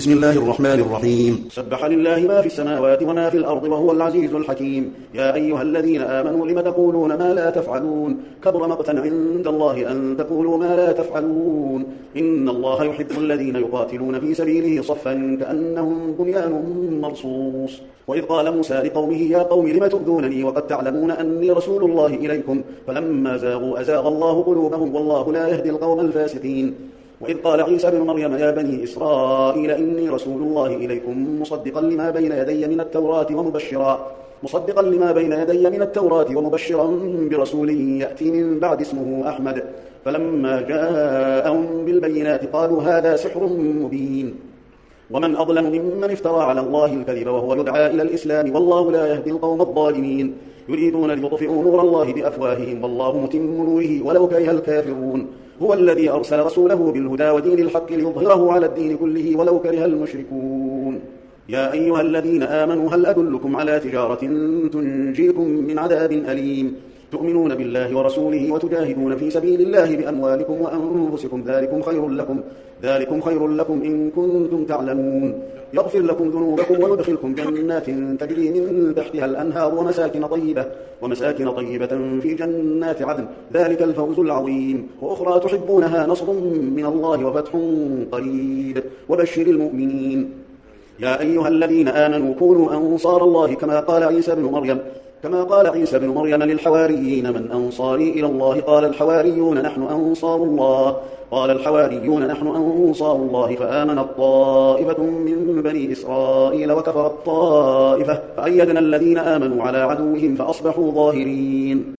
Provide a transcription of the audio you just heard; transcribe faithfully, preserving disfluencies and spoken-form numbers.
بسم الله الرحمن الرحيم. سبح لله ما في السماوات وما في الأرض وهو العزيز الحكيم. يا أيها الذين آمنوا لم تقولون ما لا تفعلون كبر مقتا عند الله أن تقولوا ما لا تفعلون. إن الله يحب الذين يقاتلون في سبيله صفا كأنهم بنيان مرصوص. وإذ قال موسى لقومه يا قوم لم تؤذونني وقد تعلمون أني رسول الله إليكم فلما زاغوا أزاغ الله قلوبهم والله لا يهدي القوم الفاسقين. وإذ قال عيسى بن مريم يا بني إسرائيل إني رسول الله إليكم مصدقا لما بين يدي من التوراة ومبشرا مصدقا لما بين يدي من التوراة ومبشرا برسول يأتي من بعد اسمه أحمد. فلما جاءهم بالبينات قالوا هذا سحر مبين. ومن أظلم ممن افترى على الله الكذب وهو يدعى إلى الإسلام والله لا يهدي القوم الظالمين. يريدون ليطفئوا نور الله بأفواههم والله متم نوره ولو كره الكافرون. هو الذي أرسل رسوله بالهدى ودين الحق ليظهره على الدين كله ولو كره المشركون. يا أيها الذين آمنوا هل أدلكم على تجارة تنجيكم من عذاب أليم تؤمنون بالله ورسوله وتجاهدون في سبيل الله بأموالكم وأنفسكم ذلكم خير لكم ذلكم خير لكم إن كنتم تعلمون. يغفر لكم ذنوبكم ويدخلكم جنات تجري من تحتها الأنهار ومساكن طيبة ومساكن طيبة في جنات عدن ذلك الفوز العظيم. وأخرى تحبونها نصر من الله وفتح قريب وبشر المؤمنين. يا أيها الذين آمنوا كونوا أنصار الله كما قال عيسى بن مريم كما قال عيسى بن مريم للحواريين من أنصاري إلى الله قال الحواريون نحن أنصار الله قال الحواريون نحن أنصار الله فآمنت طائفة من بني إسرائيل وكفرت طائفة فأيدنا الذين آمنوا على عدوهم فأصبحوا ظاهرين.